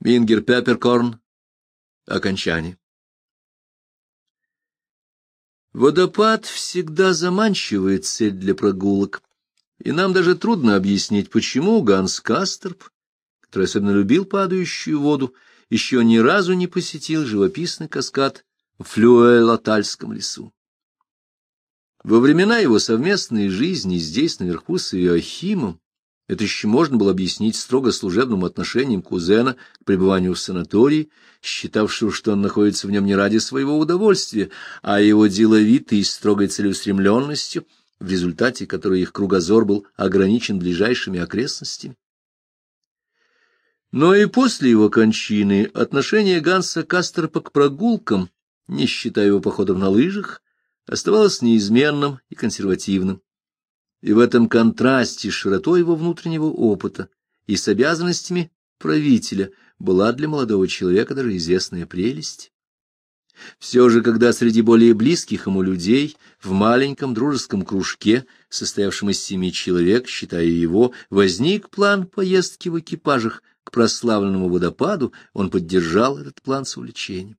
Мингер Пепперкорн. Окончание. Водопад всегда заманчивая цель для прогулок, и нам даже трудно объяснить, почему Ганс Касторп, который особенно любил падающую воду, еще ни разу не посетил живописный каскад в Флюэлатальском лесу. Во времена его совместной жизни здесь, наверху, с Иоахимом, это еще можно было объяснить строго служебным отношением кузена к пребыванию в санатории, считавшего, что он находится в нем не ради своего удовольствия, а его деловитой и строгой целеустремленностью, в результате которой их кругозор был ограничен ближайшими окрестностями. Но и после его кончины отношение Ганса Касторпа к прогулкам, не считая его походов на лыжах, оставалось неизменным и консервативным. И в этом контрасте с широтой его внутреннего опыта и с обязанностями правителя была для молодого человека даже известная прелесть. Все же, когда среди более близких ему людей, в маленьком дружеском кружке, состоявшем из 7 человек, считая его, возник план поездки в экипажах к прославленному водопаду, он поддержал этот план с увлечением.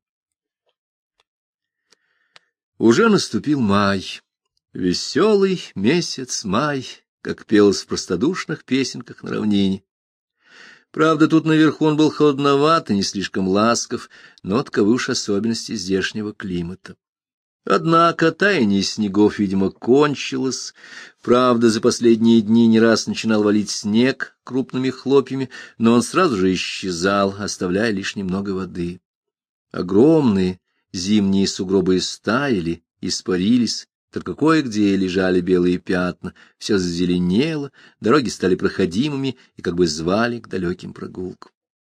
Уже наступил май. Веселый месяц май, как пелось в простодушных песенках на равнине. Правда, тут наверху он был холодноват и не слишком ласков, но таковы уж особенности здешнего климата. Однако таяние снегов, видимо, кончилось. Правда, за последние дни не раз начинал валить снег крупными хлопьями, но он сразу же исчезал, оставляя лишь немного воды. Огромные зимние сугробы истаяли, испарились, только кое-где лежали белые пятна, все зазеленело, дороги стали проходимыми и как бы звали к далеким прогулкам.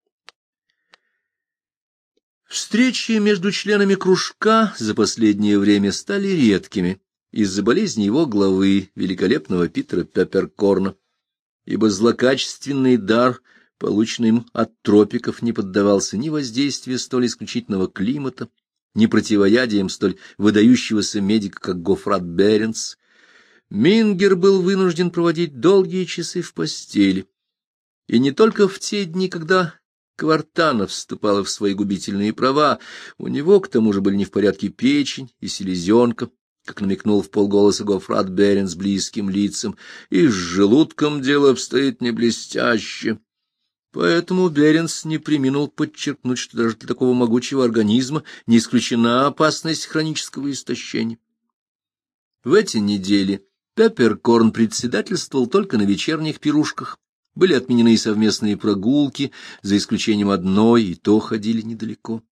Встречи между членами кружка за последнее время стали редкими из-за болезни его главы, великолепного Питера Пепперкорна, ибо злокачественный дар, полученный им от тропиков, не поддавался ни воздействию столь исключительного климата, ни противоядием столь выдающегося медика, как Гоффрат Беренс. Мингер был вынужден проводить долгие часы в постели. И не только в те дни, когда Квартана вступала в свои губительные права, у него, к тому же, были не в порядке печень и селезенка, как намекнул вполголоса Гоффрат Беренс близким лицам, и с желудком дело обстоит не блестяще. Поэтому Беренс не преминул подчеркнуть, что даже для такого могучего организма не исключена опасность хронического истощения. В эти недели Пепперкорн председательствовал только на вечерних пирушках. Были отменены и совместные прогулки, за исключением одной, и то ходили недалеко.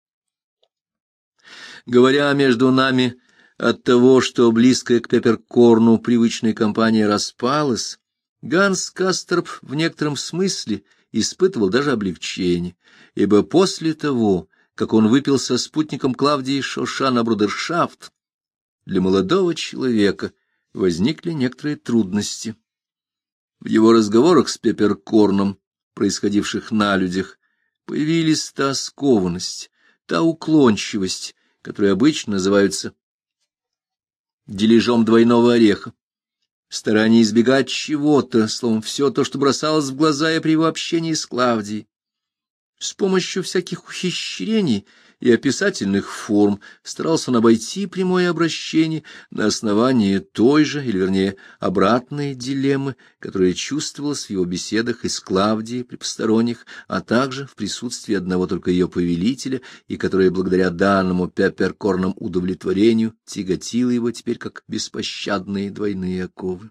Говоря между нами от того, что близкая к Пепперкорну привычная компания распалась, Ганс Касторп в некотором смысле испытывал даже облегчение, ибо после того, как он выпил со спутником Клавдии Шоша на брудершафт, для молодого человека возникли некоторые трудности. В его разговорах с Пепперкорном, происходивших на людях, появились та скованность, та уклончивость, которые обычно называются дележом двойного ореха. Старание избегать чего-то, словом, все то, что бросалось в глаза и при его общении с Клавдией. С помощью всяких ухищрений и описательных форм старался он обойти прямое обращение на основании той же, или вернее, обратной дилеммы, которая чувствовалась в его беседах и с Клавдией при посторонних, а также в присутствии одного только ее повелителя, и которая благодаря данному Пепперкорном удовлетворению тяготила его теперь как беспощадные двойные оковы.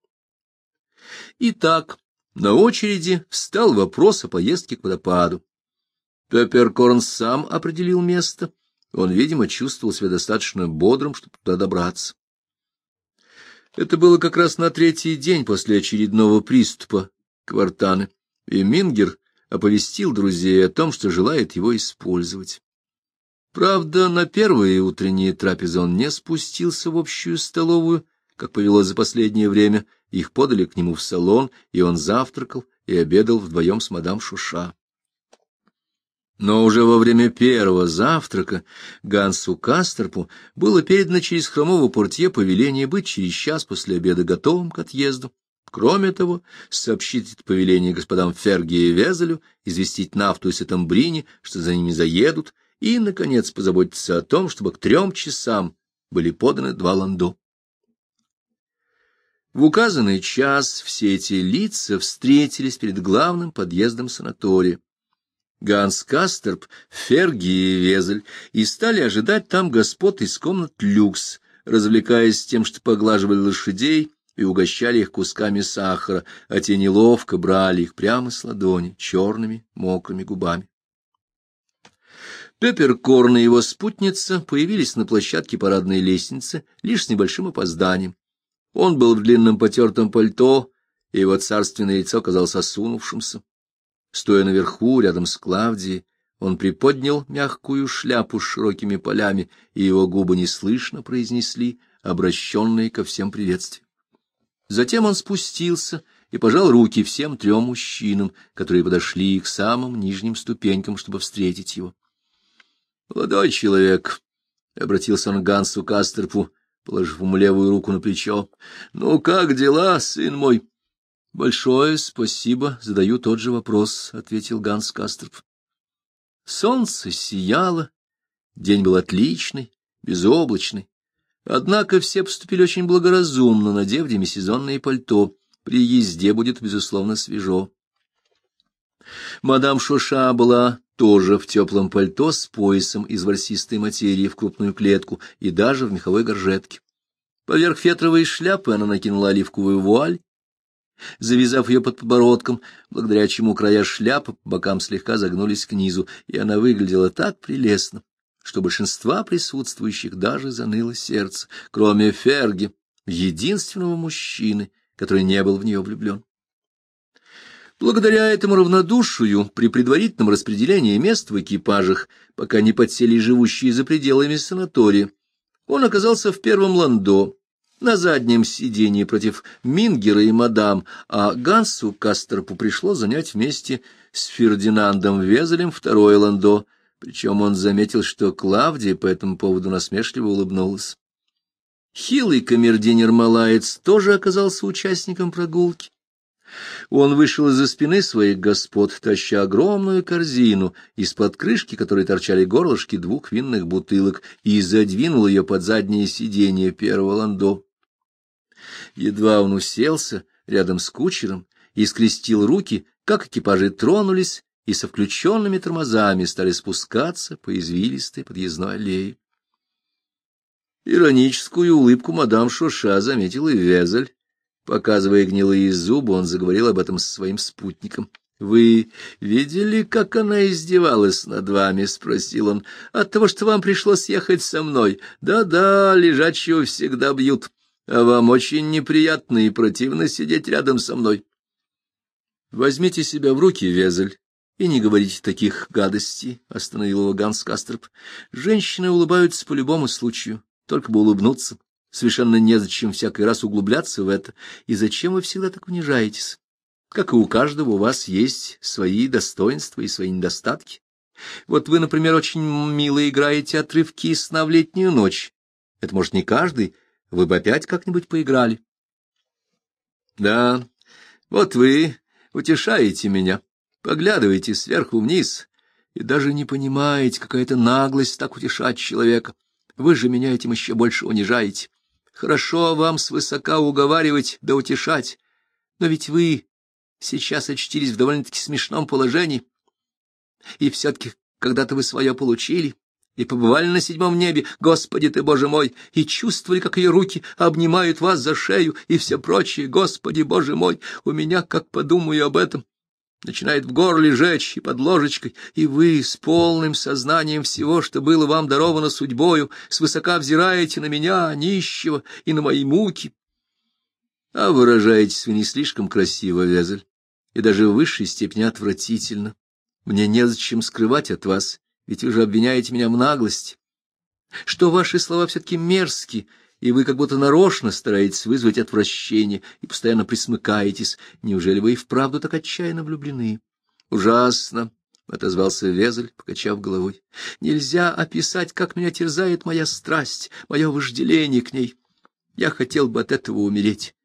Итак, на очереди встал вопрос о поездке к водопаду. Пепперкорн сам определил место. Он, видимо, чувствовал себя достаточно бодрым, чтобы туда добраться. Это было как раз на 3-й день после очередного приступа Квартаны, и Мингер оповестил друзей о том, что желает его использовать. Правда, на первые утренние трапезы он не спустился в общую столовую, как повелось за последнее время. Их подали к нему в салон, и он завтракал и обедал вдвоем с мадам Шуша. Но уже во время первого завтрака Гансу Касторпу было передано через хромого портье повеление быть через час после обеда готовым к отъезду, Кроме того, сообщить это повеление господам Ферги и Везелю, известить Нафту и Сетамбрини, что за ними заедут, и, наконец, позаботиться о том, чтобы к 3 часам были поданы 2 ландо. В указанный час все эти лица встретились перед главным подъездом санатория. Ганс Кастерб, Ферги и Везель и стали ожидать там господ из комнат люкс, развлекаясь тем, что поглаживали лошадей и угощали их кусками сахара, а те неловко брали их прямо с ладони черными мокрыми губами. Пепперкорн и его спутница появились на площадке парадной лестницы лишь с небольшим опозданием. Он был в длинном потертом пальто, и его царственное лицо казалось осунувшимся. Стоя наверху, рядом с Клавдией, он приподнял мягкую шляпу с широкими полями, и его губы неслышно произнесли обращенные ко всем приветствия. Затем он спустился и пожал руки всем 3 мужчинам, которые подошли к самым нижним ступенькам, чтобы встретить его. — Молодой человек, — обратился он к Гансу Кастерпу, положив ему левую руку на плечо, — ну как дела, сын мой? — Большое спасибо, задаю тот же вопрос, — ответил Ганс Кастерп. Солнце сияло, день был отличный, безоблачный. Однако все поступили очень благоразумно, надев демисезонное пальто. При езде будет, безусловно, свежо. Мадам Шоша была тоже в теплом пальто с поясом из ворсистой материи в крупную клетку и даже в меховой горжетке. Поверх фетровой шляпы она накинула оливковую вуаль, завязав ее под подбородком, благодаря чему края шляпы по бокам слегка загнулись к низу, и она выглядела так прелестно, что большинства присутствующих даже заныло сердце, кроме Ферги, единственного мужчины, который не был в нее влюблен. Благодаря этому равнодушию при предварительном распределении мест в экипажах, пока не подсели живущие за пределами санатория, он оказался в первом ландо, на заднем сиденье против Мингера и мадам, а Гансу Кастерпу пришлось занять вместе с Фердинандом Везелем 2 ландо, причем он заметил, что Клавдия по этому поводу насмешливо улыбнулась. Хилый камердинер Малаец тоже оказался участником прогулки. Он вышел из-за спины своих господ, таща огромную корзину, из-под крышки которой торчали горлышки 2 винных бутылок, и задвинул ее под заднее сиденье 1 ландо. Едва он уселся рядом с кучером и скрестил руки, как экипажи тронулись и со включенными тормозами стали спускаться по извилистой подъездной аллее. Ироническую улыбку мадам Шоша заметил и Везель. Показывая гнилые зубы, он заговорил об этом со своим спутником. — Вы видели, как она издевалась над вами? — спросил он. — От того, что вам пришлось ехать со мной. Да-да, лежачего всегда бьют. А вам очень неприятно и противно сидеть рядом со мной. — Возьмите себя в руки, Везель, и не говорите таких гадостей, — остановил его Ганс Кастерп. — Женщины улыбаются по любому случаю, только бы улыбнуться. Совершенно незачем всякий раз углубляться в это. И зачем вы всегда так унижаетесь? Как и у каждого, у вас есть свои достоинства и свои недостатки. Вот вы, например, очень мило играете отрывки из «Сна в летнюю ночь». Это, может, не каждый, вы бы опять как-нибудь поиграли. Да, вот вы утешаете меня, поглядываете сверху вниз и даже не понимаете, какая это наглость так утешать человека. Вы же меня этим еще больше унижаете. Хорошо вам свысока уговаривать да утешать, но ведь вы сейчас очутились в довольно-таки смешном положении, и все-таки когда-то вы свое получили, и побывали на 7 небе, Господи ты, Боже мой, и чувствовали, как ее руки обнимают вас за шею, и все прочее, Господи, Боже мой, у меня, как подумаю об этом, начинает в горле жечь и под ложечкой, и вы с полным сознанием всего, что было вам даровано судьбою, свысока взираете на меня, нищего, и на мои муки. А выражаетесь вы не слишком красиво, Везель, и даже в высшей степени отвратительно. Мне незачем скрывать от вас, ведь вы же обвиняете меня в наглости. Что ваши слова все-таки мерзкие, и вы как будто нарочно стараетесь вызвать отвращение и постоянно присмыкаетесь. Неужели вы и вправду так отчаянно влюблены? — Ужасно, — отозвался Везель, покачав головой. — Нельзя описать, как меня терзает моя страсть, мое вожделение к ней. Я хотел бы от этого умереть.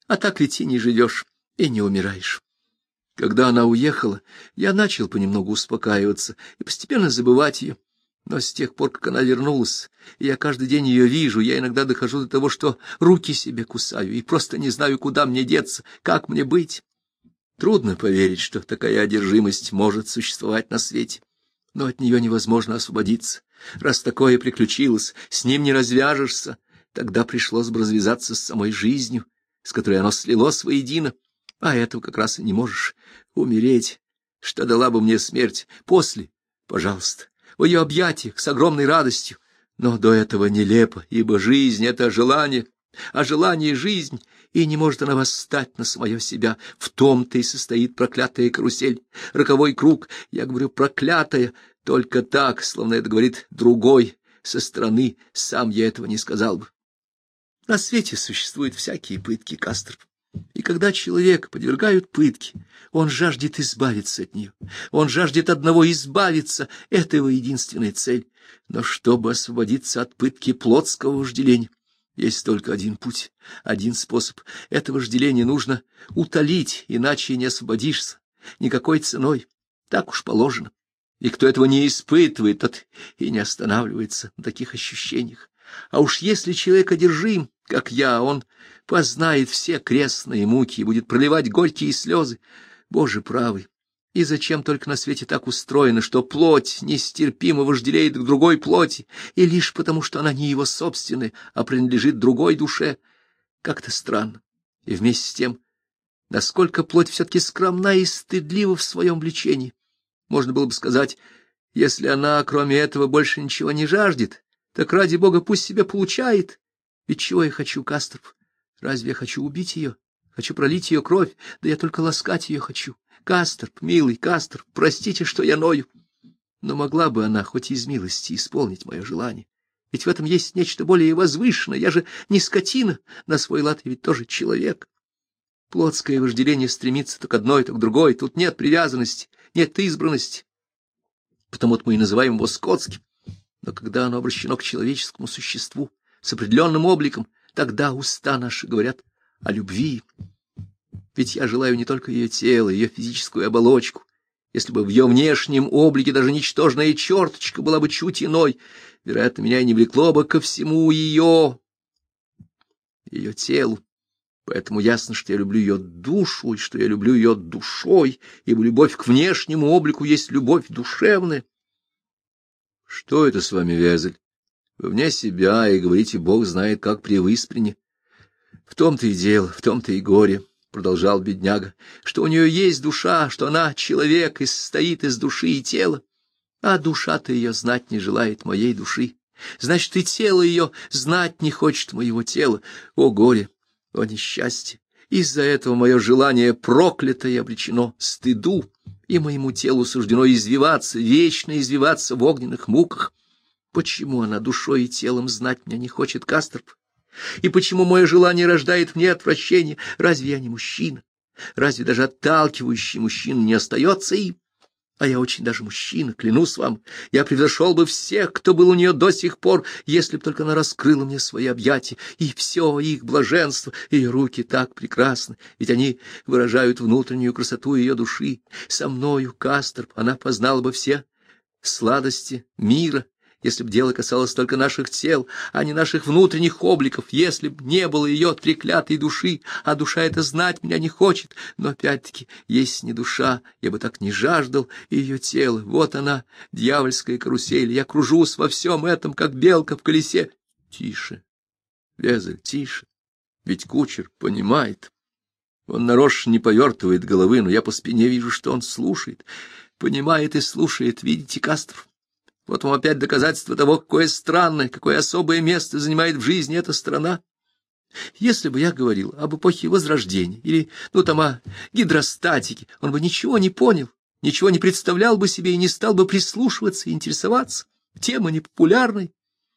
А так ведь и не живешь, и не умираешь. Когда она уехала, я начал понемногу успокаиваться и постепенно забывать ее. Но с тех пор, как она вернулась, и я каждый день ее вижу, я иногда дохожу до того, что руки себе кусаю и просто не знаю, куда мне деться, как мне быть. Трудно поверить, что такая одержимость может существовать на свете, но от нее невозможно освободиться. Раз такое приключилось, с ним не развяжешься, тогда пришлось бы развязаться с самой жизнью, с которой оно слилось воедино, а этого как раз и не можешь. Умереть, что дала бы мне смерть, после, пожалуйста, в ее объятиях с огромной радостью, но до этого нелепо, ибо жизнь — это желание, а желание — жизнь, и не может она восстать на самое себя. В том-то и состоит проклятая карусель, роковой круг. Я говорю проклятая только так, словно это говорит другой со стороны, сам я этого не сказал бы. На свете существуют всякие пытки, Кастерп. И когда человека подвергают пытке, он жаждет избавиться от нее. Он жаждет одного — избавиться. Это его единственная цель. Но чтобы освободиться от пытки плотского вожделения, есть только один путь, один способ. Это вожделение нужно утолить, иначе не освободишься никакой ценой. Так уж положено. И кто этого не испытывает, тот и не останавливается на таких ощущениях. А уж если человек одержим, как я, он познает все крестные муки и будет проливать горькие слезы. Боже правый! И зачем только на свете так устроено, что плоть нестерпимо вожделеет к другой плоти, и лишь потому, что она не его собственная, а принадлежит другой душе? Как-то странно. И вместе с тем, насколько плоть все-таки скромна и стыдлива в своем влечении. Можно было бы сказать, если она, кроме этого, больше ничего не жаждет, так ради Бога пусть себя получает. Ведь чего я хочу, Кастерп? Разве я хочу убить ее? Хочу пролить ее кровь? Да я только ласкать ее хочу. Кастерп, милый Кастерп, простите, что я ною. Но могла бы она, хоть из милости, исполнить мое желание. Ведь в этом есть нечто более возвышенное. Я же не скотина, на свой лад я ведь тоже человек. Плотское вожделение стремится то к одной, то к другой. Тут нет привязанности, нет избранности. Потому-то мы и называем его скотским. Но когда оно обращено к человеческому существу с определенным обликом, тогда уста наши говорят о любви. Ведь я желаю не только ее тело, ее физическую оболочку. Если бы в ее внешнем облике даже ничтожная черточка была бы чуть иной, вероятно, меня и не влекло бы ко всему ее телу. Поэтому ясно, что я люблю ее душу, и что я люблю ее душой, ибо любовь к внешнему облику есть любовь душевная. Что это с вами, Вязель? Вы вне себя, и говорите, Бог знает, как при выспрене. В том-то и дело, в том-то и горе, — продолжал бедняга, — что у нее есть душа, что она человек и состоит из души и тела, а душа-то ее знать не желает моей души. Значит, и тело ее знать не хочет моего тела. О горе, о несчастье! Из-за этого мое желание проклято и обречено стыду, и моему телу суждено извиваться, вечно извиваться в огненных муках. Почему она душой и телом знать меня не хочет, Кастерп? И почему мое желание рождает мне отвращение? Разве я не мужчина? Разве даже отталкивающий мужчина не остается им? А я очень даже мужчина, клянусь вам. Я превзошел бы всех, кто был у нее до сих пор, если б только она раскрыла мне свои объятия. И все их блаженство, ее руки так прекрасны, ведь они выражают внутреннюю красоту ее души. Со мною, Кастерп, она познала бы все сладости мира, если б дело касалось только наших тел, а не наших внутренних обликов, если б не было ее треклятой души, а душа это знать меня не хочет. Но опять-таки, если не душа, я бы так не жаждал ее тела. Вот она, дьявольская карусель, я кружусь во всем этом, как белка в колесе. Тише, Вязель, тише, ведь кучер понимает. Он нарочно не повертывает головы, но я по спине вижу, что он слушает. Понимает и слушает, видите, Кастерп? Вот вам опять доказательство того, какое странное, какое особое место занимает в жизни эта страна. Если бы я говорил об эпохе Возрождения или, о гидростатике, он бы ничего не понял, ничего не представлял бы себе и не стал бы прислушиваться и интересоваться. Тема непопулярной.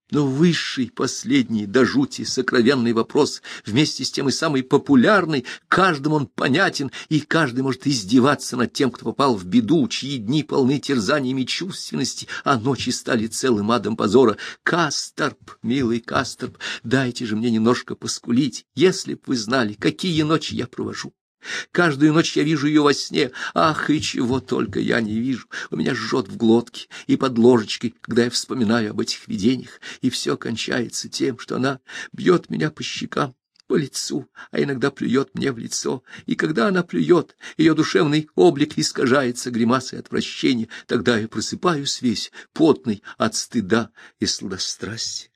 Но высший, последний, до жути, сокровенный вопрос, вместе с тем и самый популярный, каждому он понятен, и каждый может издеваться над тем, кто попал в беду, чьи дни полны терзаниями чувственности, а ночи стали целым адом позора. Касторп, милый Касторп, дайте же мне немножко поскулить, если б вы знали, какие ночи я провожу. Каждую ночь я вижу ее во сне. Ах, и чего только я не вижу. У меня жжет в глотке и под ложечкой, когда я вспоминаю об этих видениях. И все кончается тем, что она бьет меня по щекам, по лицу, а иногда плюет мне в лицо. И когда она плюет, ее душевный облик искажается гримасой отвращения. Тогда я просыпаюсь весь, потный от стыда и сладострастия.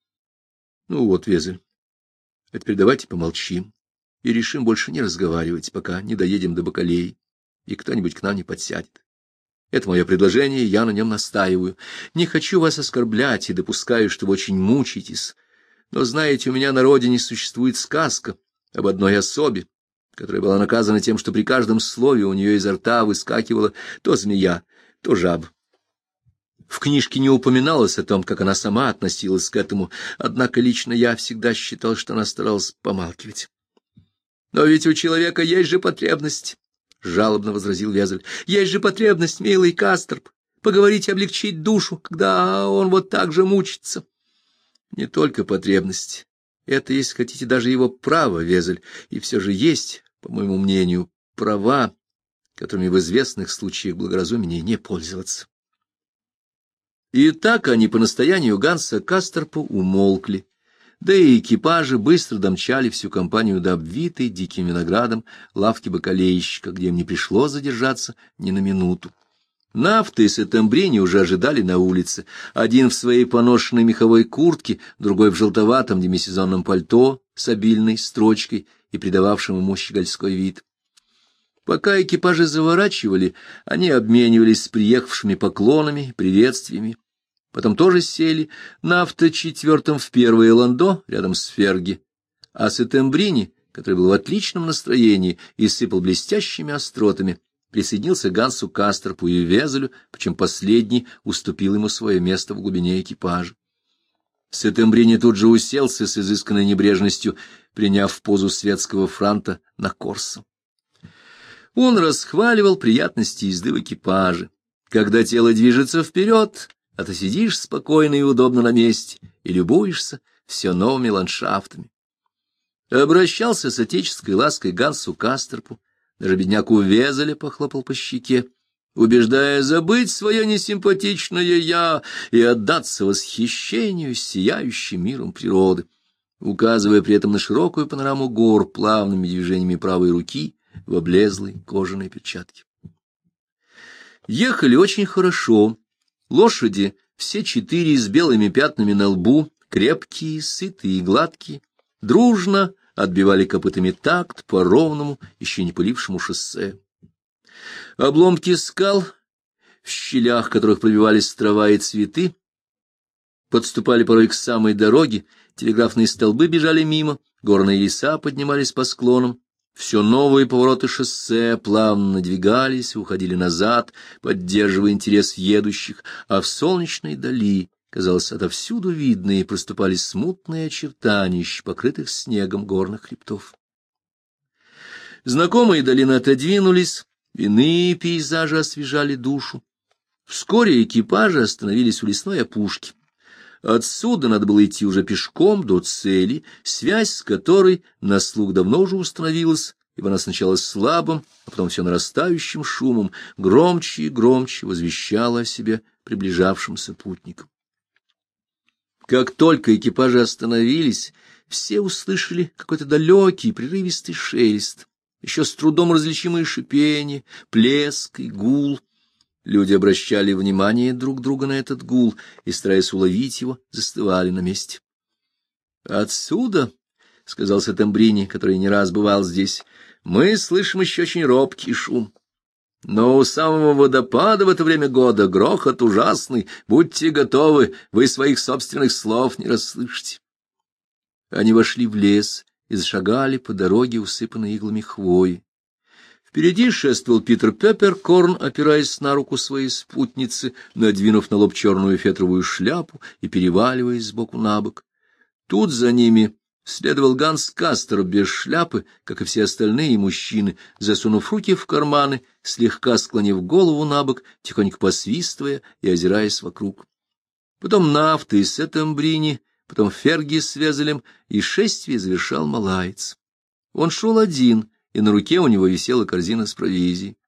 Ну вот, Везель, а теперь давайте помолчим и решим больше не разговаривать, пока не доедем до Бакалеи, и кто-нибудь к нам не подсядет. Это мое предложение, я на нем настаиваю. Не хочу вас оскорблять и допускаю, что вы очень мучаетесь, но, знаете, у меня на родине существует сказка об одной особе, которая была наказана тем, что при каждом слове у нее изо рта выскакивала то змея, то жаба. В книжке не упоминалось о том, как она сама относилась к этому, однако лично я всегда считал, что она старалась помалкивать. Но ведь у человека есть же потребность, — жалобно возразил Везель. — Есть же потребность, милый Касторп, поговорить и облегчить душу, когда он вот так же мучится. Не только потребность. Это, если хотите, даже его право, Везель, и все же есть, по моему мнению, права, которыми в известных случаях благоразумнее не пользоваться. И так они по настоянию Ганса Касторпа умолкли. Да и экипажи быстро домчали всю компанию до обвитой диким виноградом лавки бакалейщика, где им не пришлось задержаться ни на минуту. Нафта и Сеттембрини уже ожидали на улице, один в своей поношенной меховой куртке, другой в желтоватом демисезонном пальто с обильной строчкой и придававшим ему щегольской вид. Пока экипажи заворачивали, они обменивались с приехавшими поклонами и приветствиями. Потом тоже сели на авто-4 в первое ландо рядом с Ферги, а Сеттембрини, который был в отличном настроении и сыпал блестящими остротами, присоединился к Гансу Касторпу и Везелю, причем последний уступил ему свое место в глубине экипажа. Сеттембрини тут же уселся с изысканной небрежностью, приняв позу светского франта на корсо. Он расхваливал приятности езды в экипаже. Когда тело движется вперед, а ты сидишь спокойно и удобно на месте и любуешься все новыми ландшафтами. Обращался с отеческой лаской Гансу Касторпу, даже бедняку Везеля похлопал по щеке, убеждая забыть свое несимпатичное «я» и отдаться восхищению сияющим миром природы, указывая при этом на широкую панораму гор плавными движениями правой руки в облезлой кожаной перчатке. Ехали очень хорошо. Лошади, все 4 с белыми пятнами на лбу, крепкие, сытые и гладкие, дружно отбивали копытами такт по ровному, еще не пылившему шоссе. Обломки скал, в щелях которых пробивались трава и цветы, подступали порой к самой дороге, телеграфные столбы бежали мимо, горные леса поднимались по склонам. Все новые повороты шоссе плавно надвигались и уходили назад, поддерживая интерес едущих, а в солнечной дали, казалось, отовсюду видны проступали смутные очертания еще покрытых снегом горных хребтов. Знакомые долины отодвинулись, иные пейзажи освежали душу. Вскоре экипажи остановились у лесной опушки. Отсюда надо было идти уже пешком до цели, связь с которой на слух давно уже установилась, ибо она сначала слабым, а потом все нарастающим шумом громче и громче возвещала о себе приближавшимся путникам. Как только экипажи остановились, все услышали какой-то далекий прерывистый шелест, еще с трудом различимые шипение, плеск и гул. Люди обращали внимание друг друга на этот гул и, стараясь уловить его, застывали на месте. — Отсюда, — сказал Сеттембрини, который не раз бывал здесь, — мы слышим еще очень робкий шум. Но у самого водопада в это время года грохот ужасный. Будьте готовы, вы своих собственных слов не расслышите. Они вошли в лес и зашагали по дороге, усыпанной иглами хвои. Впереди шествовал Питер Пепперкорн, опираясь на руку своей спутницы, надвинув на лоб черную фетровую шляпу и переваливаясь сбоку на бок. Тут за ними следовал Ганс Кастер без шляпы, как и все остальные мужчины, засунув руки в карманы, слегка склонив голову на бок, тихонько посвистывая и озираясь вокруг. Потом Нафта и Сеттембрини, потом Ферги с Везелем, и шествие завершал малаец. Он шел один, и на руке у него висела корзина с провизией.